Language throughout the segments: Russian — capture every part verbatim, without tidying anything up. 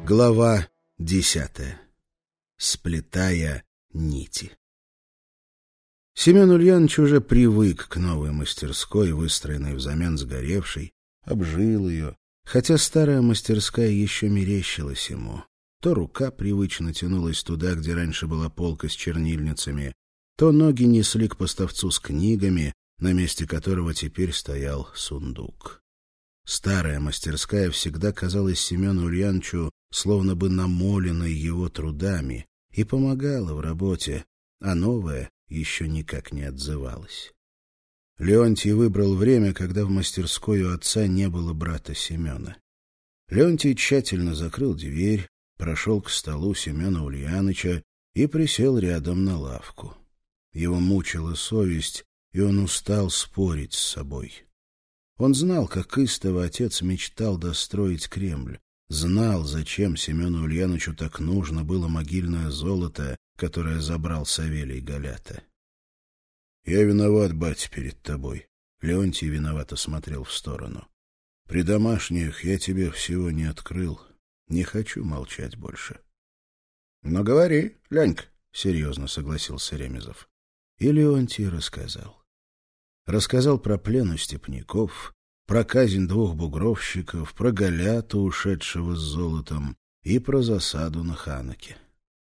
Глава десятая. Сплетая нити. Семен Ульянович уже привык к новой мастерской, выстроенной взамен сгоревшей, обжил ее, хотя старая мастерская еще мерещилась ему. То рука привычно тянулась туда, где раньше была полка с чернильницами, то ноги несли к поставцу с книгами, на месте которого теперь стоял сундук. Старая мастерская всегда казалась Семену Ульяновичу словно бы намоленной его трудами и помогала в работе, а новая еще никак не отзывалась. Леонтий выбрал время, когда в мастерской у отца не было брата Семена. Леонтий тщательно закрыл дверь, прошел к столу Семена Ульяныча и присел рядом на лавку. Его мучила совесть, и он устал спорить с собой. Он знал, как истово отец мечтал достроить Кремль, знал, зачем Семену Ульяновичу так нужно было могильное золото, которое забрал Савелий Галята. — Я виноват, батя, перед тобой. Леонтий виновато смотрел в сторону. — При домашних я тебе всего не открыл. Не хочу молчать больше. — Ну, говори, Ленька, — серьезно согласился Ремезов. И Леонтий рассказал. Рассказал про плен у степняков, про казнь двух бугровщиков, про Галяту, ушедшего с золотом, и про засаду на Ханоке.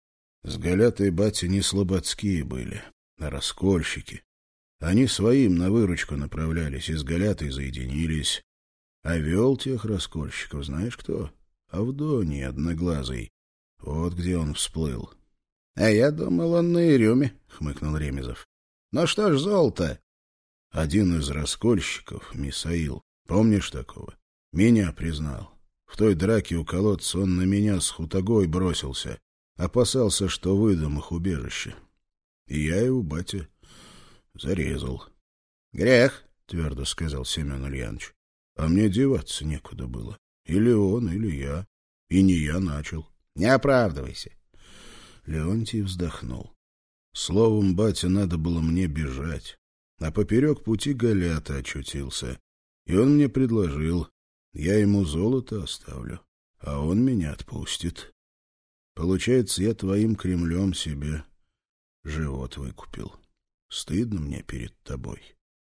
С Галятой батя не слободские были, а раскольщики. Они своим на выручку направлялись и с Галятой заединились. А вел тех раскольщиков знаешь кто? Авдоний Одноглазый. Вот где он всплыл. — А я думал, он на Ирюме, — хмыкнул Ремезов. — Ну что ж золото? Один из раскольщиков, Мисаил, помнишь такого? Меня признал. В той драке у колодца он на меня с хутагой бросился. Опасался, что выдам их убежище. И я его, батя, зарезал. — Грех, — твердо сказал Семен Ульянович. — А мне деваться некуда было. Или он, или я. И не я начал. — Не оправдывайся. Леонтий вздохнул. Словом, батя, надо было мне бежать. А поперек пути Галята очутился. И он мне предложил, я ему золото оставлю, а он меня отпустит. Получается, я твоим Кремлем себе живот выкупил. Стыдно мне перед тобой.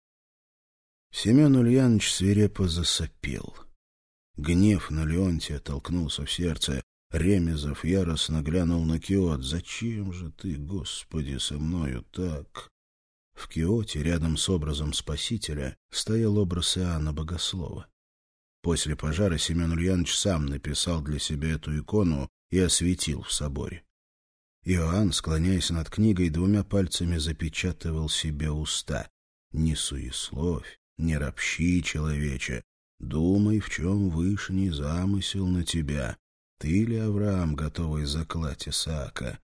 Семен Ульянович свирепо засопел. Гнев на Леонтия толкнулся в сердце. Ремезов яростно глянул на Киот. «Зачем же ты, Господи, со мною так?» В Киоте, рядом с образом Спасителя, стоял образ Иоанна Богослова. После пожара Семен Ульянович сам написал для себя эту икону и осветил в соборе. Иоанн, склоняясь над книгой, двумя пальцами запечатывал себе уста. «Не суесловь, не ропщи, человече, думай, в чем вышний замысел на тебя. Ты ли, Авраам, готовый заклать Исаака?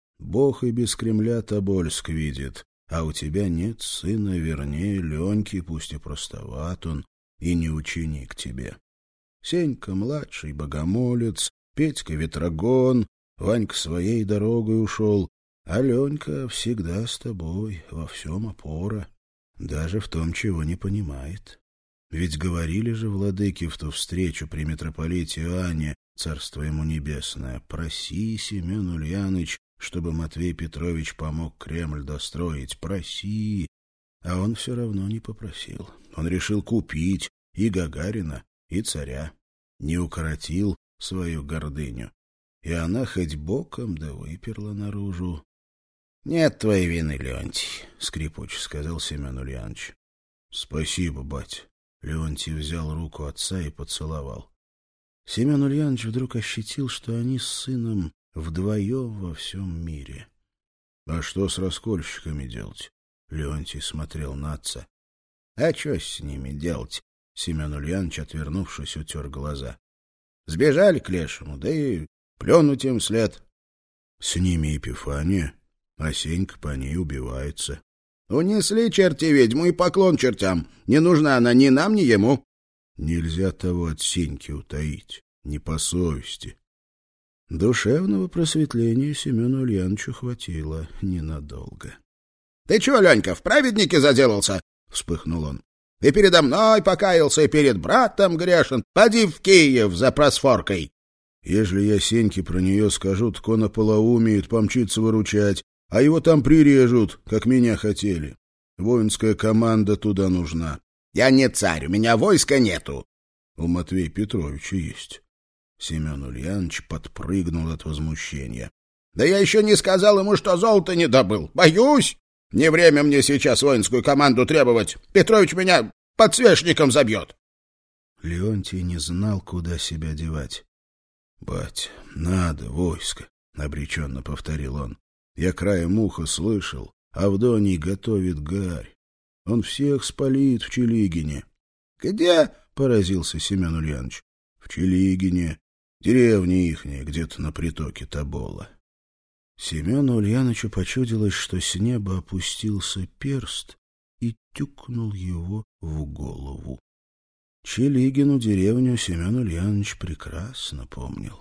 Бог и без Кремля Тобольск видит, а у тебя нет сына вернее Леньки, пусть и простоват он, и не ученик тебе. Сенька младший богомолец, Петька ветрогон, Ванька своей дорогой ушел, а Ленька всегда с тобой, во всем опора, даже в том, чего не понимает. Ведь говорили же владыки в ту встречу при митрополите Иоанне, царство ему небесное, проси, Семен Ульяныч, чтобы Матвей Петрович помог Кремль достроить, проси. А он все равно не попросил. Он решил купить и Гагарина, и царя. Не укоротил свою гордыню. И она хоть боком да выперла наружу. — Нет твоей вины, Леонтий, — скрипуч сказал Семен Ульянович. — Спасибо, бать. Леонтий взял руку отца и поцеловал. Семен Ульянович вдруг ощутил, что они с сыном вдвоем во всем мире. — А что с раскольщиками делать? Леонтий смотрел на отца. — А что с ними делать? Семен Ульянович, отвернувшись, утер глаза. — Сбежали к лешему, да и плюнуть им вслед. — С ними Епифания, а Сенька по ней убивается. — Унесли черти ведьму и поклон чертям. Не нужна она ни нам, ни ему. — Нельзя того от Сеньки утаить, не по совести. Душевного просветления Семену Ульяновичу хватило ненадолго. — Ты чего, Ленька, в праведнике заделался? — вспыхнул он. — И передо мной покаялся, и перед братом грешен. Поди в Киев за просфоркой. Ежели я Сеньке про нее скажу, так он ополоумеет, помчится выручать, а его там прирежут, как меня хотели. Воинская команда туда нужна. — Я не царь, у меня войска нету. — У Матвея Петровича есть. Семен Ульянович подпрыгнул от возмущения. — Да я еще не сказал ему, что золото не добыл. Боюсь. Не время мне сейчас воинскую команду требовать. Петрович меня подсвечником забьет. Леонтий не знал, куда себя девать. — Бать, надо войско, — обреченно повторил он. Я краем уха слышал, Авдоний готовит гарь. Он всех спалит в Челигине. — Где? — поразился Семен Ульянович. — В Челигине. Деревня ихняя, где-то на притоке Тобола. Семену Ульяновичу почудилось, что с неба опустился перст и тюкнул его в голову. Челигину деревню Семен Ульянович прекрасно помнил.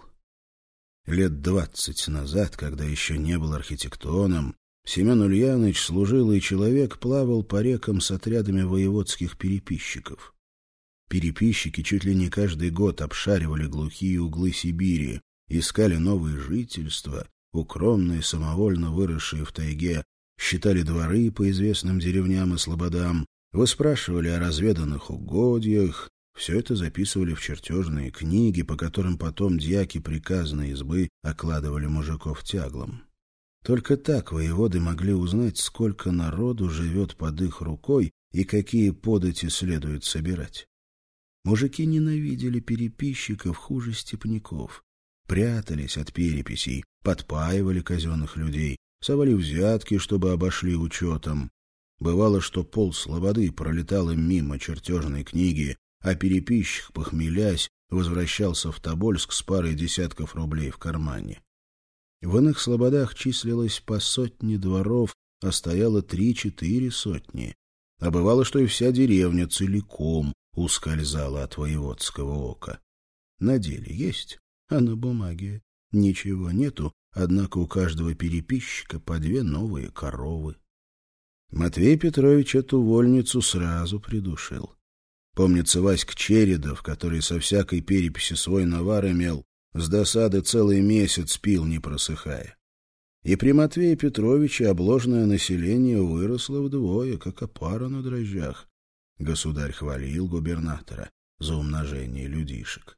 Лет двадцать назад, когда еще не был архитектоном, Семен Ульянович, служилый человек, плавал по рекам с отрядами воеводских переписчиков. Переписчики чуть ли не каждый год обшаривали глухие углы Сибири, искали новые жительства, укромные, самовольно выросшие в тайге, считали дворы по известным деревням и слободам, выспрашивали о разведанных угодьях. Все это записывали в чертежные книги, по которым потом дьяки приказной избы окладывали мужиков тяглом. Только так воеводы могли узнать, сколько народу живет под их рукой и какие подати следует собирать. Мужики ненавидели переписчиков хуже степняков, прятались от переписей, подпаивали казенных людей, совали взятки, чтобы обошли учетом. Бывало, что пол слободы пролетал им мимо чертежной книги, а переписчик, похмелясь, возвращался в Тобольск с парой десятков рублей в кармане. В иных слободах числилось по сотне дворов, а стояло три-четыре сотни. А бывало, что и вся деревня целиком ускользала от воеводского ока. На деле есть, а на бумаге ничего нету, однако у каждого переписчика по две новые коровы. Матвей Петрович эту вольницу сразу придушил. Помнится, Васька Чередов, который со всякой переписи свой навар имел, с досады целый месяц пил, не просыхая. И при Матвее Петровиче обложенное население выросло вдвое, как опара на дрожжах. Государь хвалил губернатора за умножение людишек.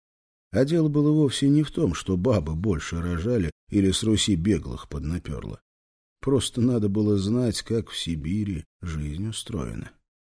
А дело было вовсе не в том, что бабы больше рожали или с Руси беглых поднаперло. Просто надо было знать, как в Сибири жизнь устроена.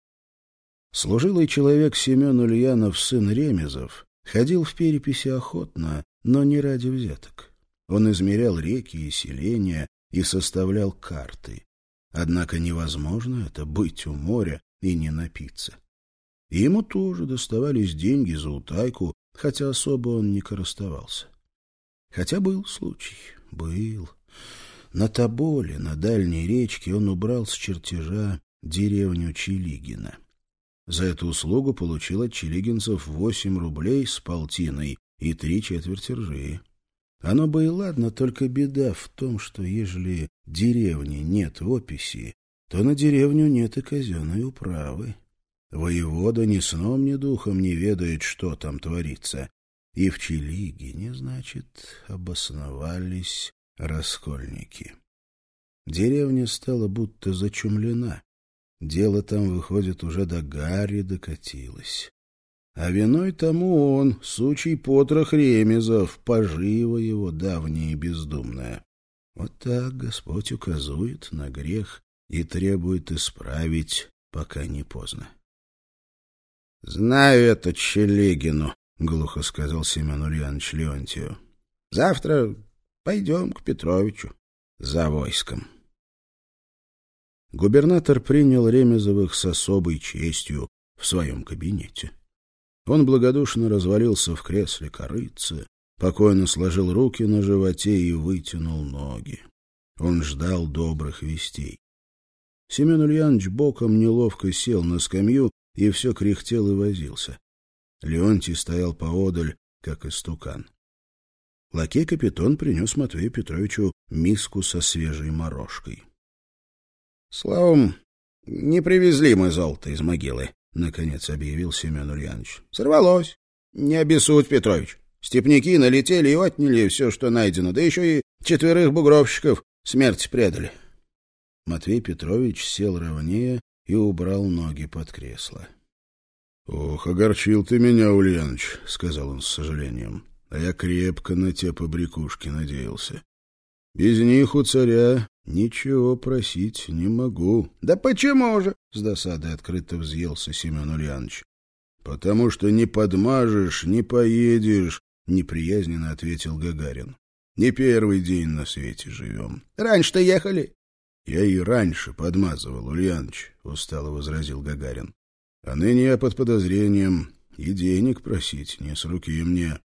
Служилый человек Семен Ульянов, сын Ремезов, ходил в переписи охотно, но не ради взяток. Он измерял реки и селения и составлял карты. Однако невозможно это — быть у моря и не напиться. И ему тоже доставались деньги за утайку, хотя особо он не коростовался. Хотя был случай, был. На Тоболе, на дальней речке, он убрал с чертежа деревню Челигина. За эту услугу получил от челигинцев восемь рублей с полтиной и три четверти ржи. Оно бы и ладно, только беда в том, что ежели деревни нет в описи, то на деревню нет и казенной управы. Воевода ни сном, ни духом не ведает, что там творится. И в Челигине, значит, обосновались раскольники. Деревня стала будто зачумлена. Дело там, выходит, уже до гари докатилось. А виной тому он, сучий потрох Ремезов, поживо его давнее и бездумное. Вот так Господь указует на грех и требует исправить, пока не поздно. — Знаю это Челигину, — глухо сказал Семен Ульянович Леонтию. — Завтра пойдем к Петровичу за войском. Губернатор принял Ремезовых с особой честью в своем кабинете. Он благодушно развалился в кресле корытца, покойно сложил руки на животе и вытянул ноги. Он ждал добрых вестей. Семен Ульянович боком неловко сел на скамью и все кряхтел и возился. Леонтий стоял поодаль, как истукан. Лакей-капитон принес Матвею Петровичу миску со свежей морожкой. — Словом, не привезли мы золото из могилы, — наконец объявил Семен Ульянович. — Сорвалось. Не обессудь, Петрович. Степняки налетели и отняли все, что найдено, да еще и четверых бугровщиков смерти предали. Матвей Петрович сел ровнее и убрал ноги под кресло. — Ох, огорчил ты меня, Ульяныч, — сказал он с сожалением. — А я крепко на те побрякушки надеялся. Без них у царя ничего просить не могу. — Да почему же? — с досадой открыто взъелся Семен Ульяныч. — Потому что не подмажешь, не поедешь, — неприязненно ответил Гагарин. — Не первый день на свете живем. — Раньше-то ехали. — Я и раньше подмазывал, Ульяныч, — устало возразил Гагарин. — А ныне я под подозрением, и денег просить не с руки мне.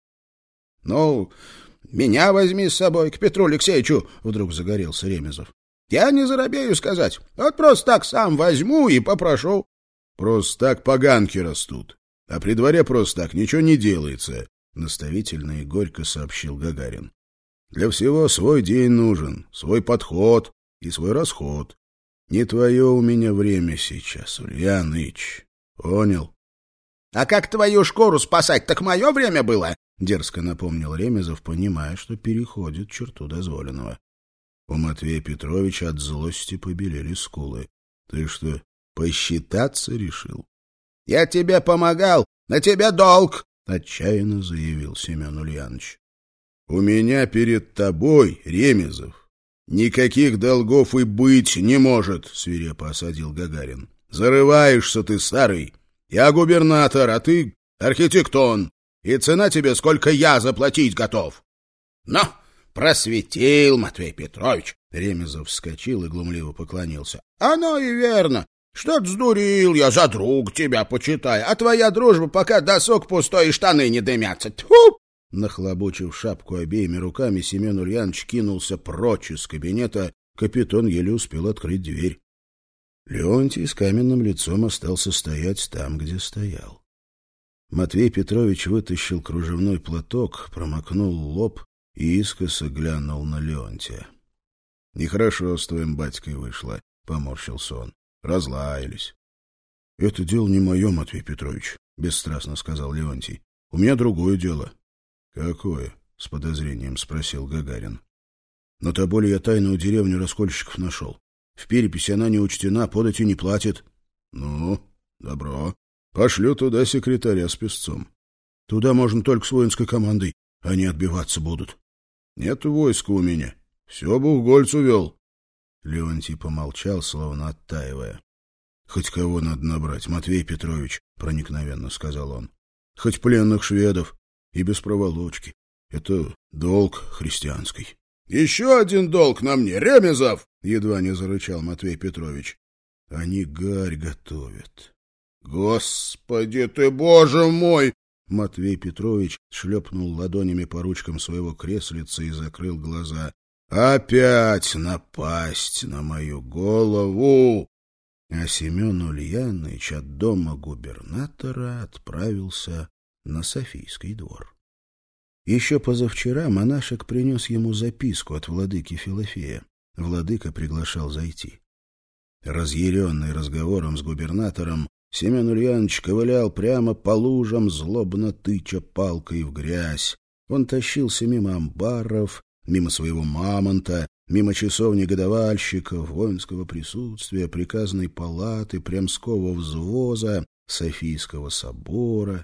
— Ну, меня возьми с собой к Петру Алексеевичу, — вдруг загорелся Ремезов. — Я не заробею сказать. Вот просто так сам возьму и попрошу. — Просто так поганки растут, а при дворе просто так ничего не делается, — наставительно и горько сообщил Гагарин. — Для всего свой день нужен, свой подход и свой расход. Не твое у меня время сейчас, Ульяныч. Понял? — А как твою шкуру спасать, так мое время было? — дерзко напомнил Ремезов, понимая, что переходит черту дозволенного. У Матвея Петровича от злости побелели скулы. — Ты что, посчитаться решил? — Я тебе помогал, на тебе долг! — отчаянно заявил Семен Ульяныч. — У меня перед тобой, Ремезов, никаких долгов и быть не может, — свирепо осадил Гагарин. — Зарываешься ты, старый. Я губернатор, а ты архитектон. И цена тебе, сколько я заплатить готов. — Ну, просветил, Матвей Петрович. Ремезов вскочил и глумливо поклонился. — Оно и верно. Что-то сдурил я, за друг тебя почитай. А твоя дружба, пока досок пустой и штаны не дымятся. Тьфу! Нахлобучив шапку обеими руками, Семен Ульянович кинулся прочь из кабинета. Капитан еле успел открыть дверь. Леонтий с каменным лицом остался стоять там, где стоял. Матвей Петрович вытащил кружевной платок, промокнул лоб и искоса глянул на Леонтия. — Нехорошо с твоим батькой вышло, — поморщился он. — Разлаялись. — Это дело не мое, Матвей Петрович, — бесстрастно сказал Леонтий. — У меня другое дело. — Какое? — с подозрением спросил Гагарин. — На Тоболе я тайную деревню раскольщиков нашел. В переписи она не учтена, подати не платит. — Ну, добро. Пошлю туда секретаря с песцом. Туда можно только с воинской командой, они отбиваться будут. — Нет войска у меня. Все Бухгольц увел. Леонтий помолчал, словно оттаивая. — Хоть кого надо набрать, Матвей Петрович, — проникновенно сказал он. — Хоть пленных шведов и без проволочки. Это долг христианский. — Еще один долг на мне, Ремезов! — едва не зарычал Матвей Петрович. — Они гарь готовят. — Господи ты, боже мой! Матвей Петрович шлепнул ладонями по ручкам своего креслица и закрыл глаза. — Опять напасть на мою голову! А Семен Ульяныч от дома губернатора отправился на Софийский двор. Еще позавчера монашек принес ему записку от владыки Филофея. Владыка приглашал зайти. Разъяренный разговором с губернатором, Семен Ульяныч ковылял прямо по лужам, злобно тыча палкой в грязь. Он тащился мимо амбаров, мимо своего мамонта, мимо часовни годовальщиков, воинского присутствия, приказной палаты, Прямского взвоза, Софийского собора.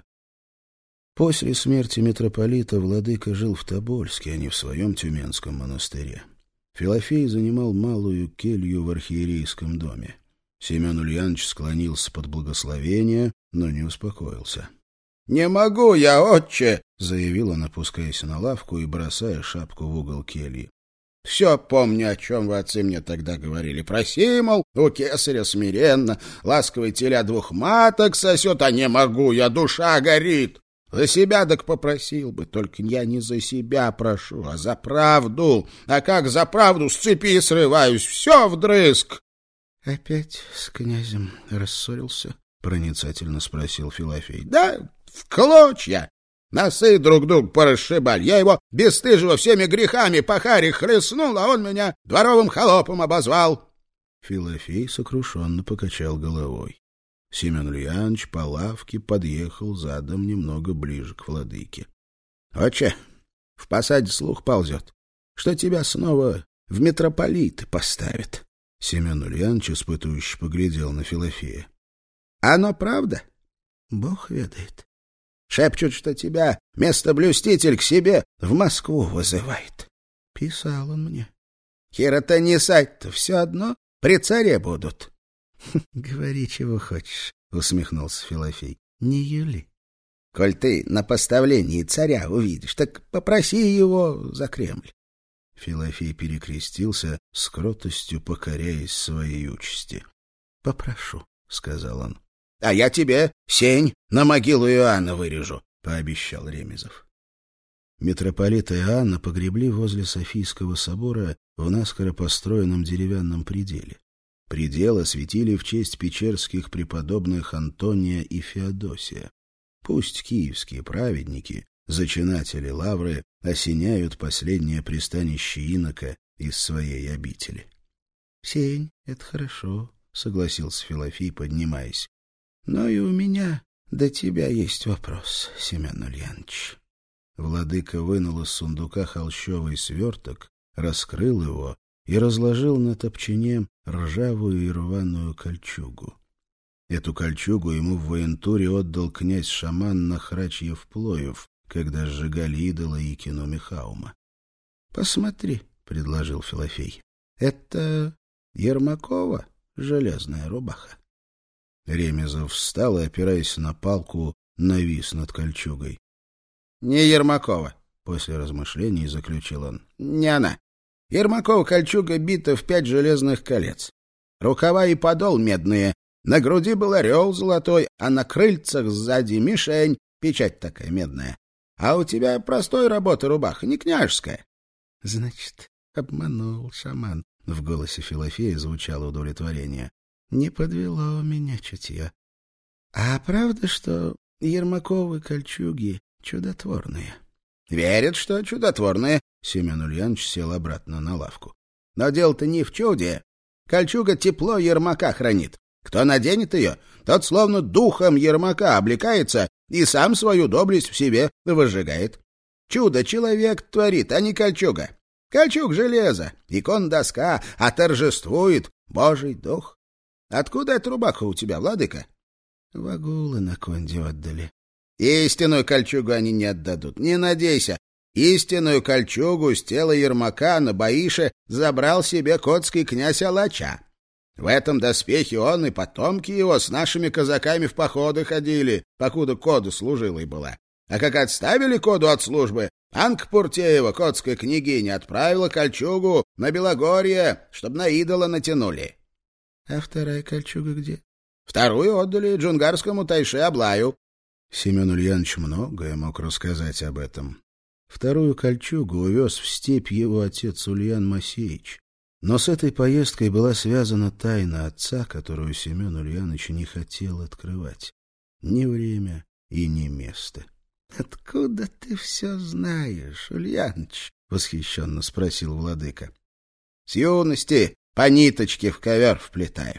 После смерти митрополита владыка жил в Тобольске, а не в своем Тюменском монастыре. Филофей занимал малую келью в архиерейском доме. Семен Ульяныч склонился под благословение, но не успокоился. — Не могу я, отче! — заявил он, опускаясь на лавку и бросая шапку в угол кельи. — Все помню, о чем вы, отцы, мне тогда говорили. Проси, мол, у кесаря смиренно, ласковый теля двух маток сосет, а не могу я, душа горит. За себя так попросил бы, только я не за себя прошу, а за правду. А как за правду, с цепи срываюсь, все вдрызг. — Опять с князем рассорился? — проницательно спросил Филофей. — Да в клочья. Носы друг друга порасшибали. Я его бесстыжего всеми грехами по харе хлестнул, а он меня дворовым холопом обозвал. Филофей сокрушенно покачал головой. Семен Ульяныч по лавке подъехал задом немного ближе к владыке. Отче, в посаде слух ползет, что тебя снова в митрополиты поставят. Семен Ульянович испытующе поглядел на Филофея. — Оно правда? — Бог ведает. Шепчут, что тебя местоблюститель к себе в Москву вызывает. Писал он мне. Хиротонисать-то все одно при царе будут. — Говори, чего хочешь, — усмехнулся Филофей. — Не юли. Коль ты на поставлении царя увидишь, так попроси его за Кремль. Филофей перекрестился, с кротостью покоряясь своей участи. — Попрошу, — сказал он. — А я тебе сень на могилу Иоанна вырежу, — пообещал Ремезов. Митрополита Иоанна погребли возле Софийского собора в наскоро построенном деревянном пределе. Предел осветили в честь печерских преподобных Антония и Феодосия. Пусть киевские праведники, зачинатели лавры, осеняют последнее пристанище инока из своей обители. — Сень, это хорошо, — согласился Филофей, поднимаясь. — Но и у меня до тебя есть вопрос, Семен Ульянович. Владыка вынул из сундука холщовый сверток, раскрыл его и разложил на топчине ржавую и рваную кольчугу. Эту кольчугу ему в воентуре отдал князь-шаман Нахрачьев-Плоев, когда сжигали идола Икину Михаума. — Посмотри, — предложил Филофей, — это Ермакова железная рубаха. Ремезов встал и, опираясь на палку, навис над кольчугой. — Не Ермакова, — после размышлений заключил он. — Не она. Ермакова кольчуга бита в пять железных колец. Рукава и подол медные. На груди был орел золотой, а на крыльцах сзади мишень, печать такая медная. А у тебя простой работы рубаха, не княжеская. — Значит, обманул шаман. В голосе Филофея звучало удовлетворение. — Не подвело меня чутье. — А правда, что Ермаковы кольчуги чудотворные? — Верят, что чудотворные. Семен Ульянович сел обратно на лавку. — Но дело-то не в чуде. Кольчуга тепло Ермака хранит. Кто наденет ее, тот словно духом Ермака облекается и сам свою доблесть в себе возжигает. Чудо человек творит, а не кольчуга. Кольчуг — железо, икон — доска, а торжествует Божий дух. Откуда эта рубаха у тебя, владыка? Вагулы на конде отдали. Истинную кольчугу они не отдадут, не надейся. Истинную кольчугу с тела Ермака на Баише забрал себе котский князь Алача. В этом доспехе он и потомки его с нашими казаками в походы ходили, покуда коду служилой была. А как отставили коду от службы, Анка Пуртеева, котская княгиня, отправила кольчугу на Белогорье, чтобы на идола натянули. — А вторая кольчуга где? — Вторую отдали джунгарскому тайше Аблаю. Семен Ульянович многое мог рассказать об этом. Вторую кольчугу увез в степь его отец Ульян Масеич. Но с этой поездкой была связана тайна отца, которую Семен Ульянович не хотел открывать. Ни время и ни место. — Откуда ты все знаешь, Ульяныч? — восхищенно спросил владыка. — С юности по ниточке в ковер вплетаю.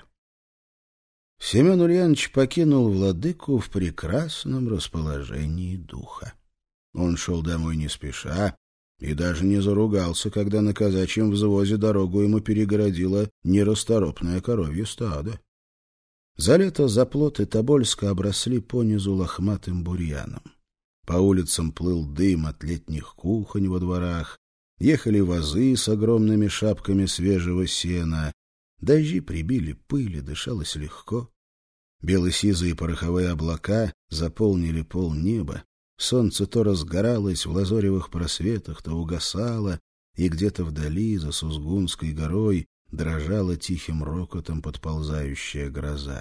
Семен Ульянович покинул владыку в прекрасном расположении духа. Он шел домой не спеша и даже не заругался, когда на казачьем взвозе дорогу ему перегородило нерасторопное коровье стадо. За лето заплоты Тобольска обросли понизу лохматым бурьяном. По улицам плыл дым от летних кухонь во дворах, ехали возы с огромными шапками свежего сена, дожди прибили пыль и дышалось легко. Бело-сизые пороховые облака заполнили полнеба. Солнце то разгоралось в лазоревых просветах, то угасало, и где-то вдали, за Сузгунской горой, дрожала тихим рокотом подползающая гроза.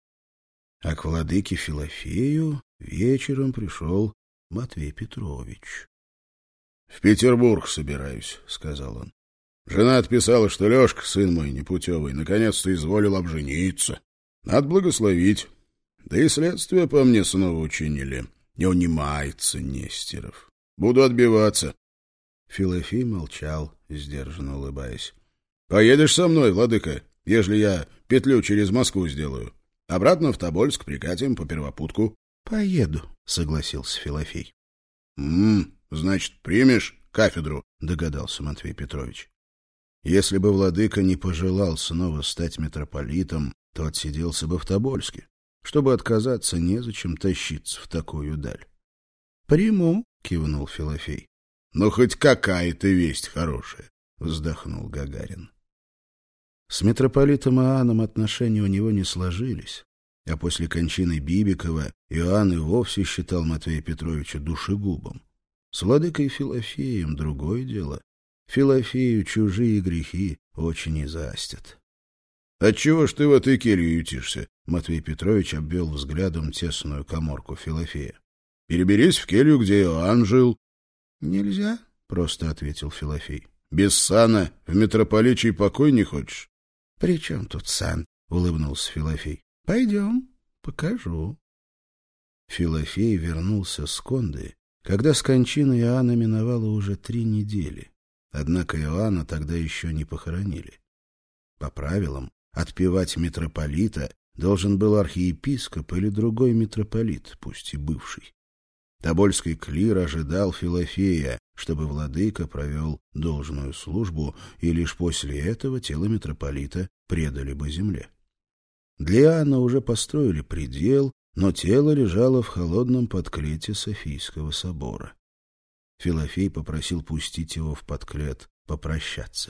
А к владыке Филофею вечером пришел Матвей Петрович. — В Петербург собираюсь, — сказал он. — Жена отписала, что Лешка, сын мой непутевый, наконец-то изволил обжениться. Надо благословить. Да и следствие по мне снова учинили. Не унимается Нестеров. Буду отбиваться. Филофей молчал, сдержанно улыбаясь. — Поедешь со мной, владыка, ежели я петлю через Москву сделаю? Обратно в Тобольск прикатим по первопутку. — Поеду, — согласился Филофей. — М-м, Значит, примешь кафедру, догадался Матвей Петрович. Если бы владыка не пожелал снова стать митрополитом, то отсиделся бы в Тобольске. Чтобы отказаться, незачем тащиться в такую даль. — Приму, — кивнул Филофей. — Ну, хоть какая-то весть хорошая, — вздохнул Гагарин. С митрополитом Иоанном отношения у него не сложились, а после кончины Бибикова Иоанн и вовсе считал Матвея Петровича душегубом. С владыкой Филофеем другое дело. Филофею чужие грехи очень и застят. — Отчего ж ты в этой келье ютишься? — Матвей Петрович обвел взглядом тесную каморку Филофея. — Переберись в келью, где Иоанн жил. — Нельзя, — просто ответил Филофей. — Без сана в митрополичий покой не хочешь? — При чем тут сан? — улыбнулся Филофей. — Пойдем, покажу. Филофей вернулся с Конды, когда с кончины Иоанна миновало уже три недели. Однако Иоанна тогда еще не похоронили. По правилам, отпевать митрополита должен был архиепископ или другой митрополит, пусть и бывший. Тобольский клир ожидал Филофея, чтобы владыка провел должную службу, и лишь после этого тело митрополита предали бы земле. Для Иоанна уже построили предел, но тело лежало в холодном подклете Софийского собора. Филофей попросил пустить его в подклет попрощаться.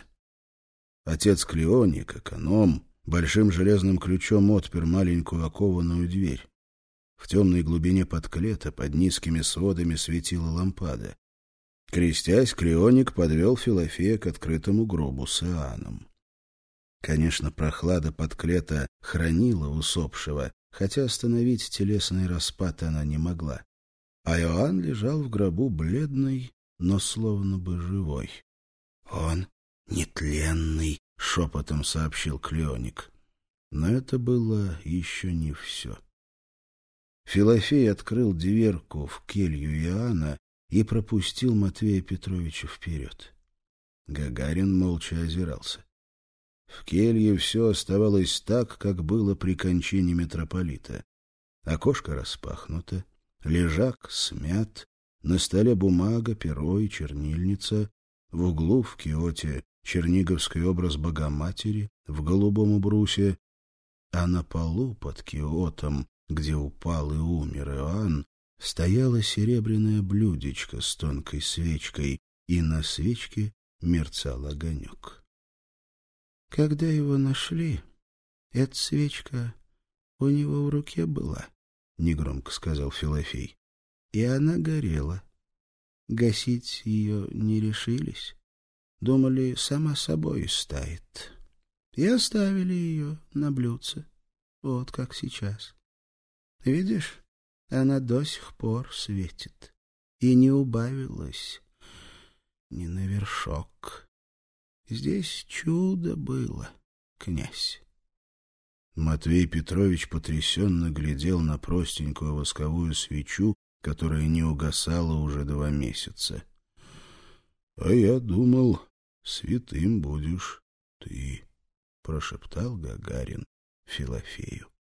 Отец Клеоник, эконом, большим железным ключом отпер маленькую окованную дверь. В темной глубине подклета под низкими сводами светила лампада. Крестясь, Клеоник подвел Филофея к открытому гробу с Иоанном. Конечно, прохлада подклета хранила усопшего, хотя остановить телесный распад она не могла. А Иоанн лежал в гробу бледный, но словно бы живой. — Он нетленный, — шепотом сообщил Клеоник. Но это было еще не все. Филофей открыл дверку в келью Иоанна и пропустил Матвея Петровича вперед. Гагарин молча озирался. В келье все оставалось так, как было при кончине митрополита. Окошко распахнуто, лежак смят, на столе бумага, перо и чернильница, в углу в киоте черниговский образ Богоматери в голубом убрусе, а на полу под киотом, где упал и умер Иоанн, стояло серебряное блюдечко с тонкой свечкой, и на свечке мерцал огонек. Когда его нашли, эта свечка у него в руке была, — негромко сказал Филофей, — и она горела. Гасить ее не решились, думали, сама собой истает, и оставили ее на блюдце, вот как сейчас. Видишь, она до сих пор светит и не убавилась ни на вершок. Здесь чудо было, князь. Матвей Петрович потрясенно глядел на простенькую восковую свечу, которая не угасала уже два месяца. — А я думал, святым будешь ты, — прошептал Гагарин Филофею.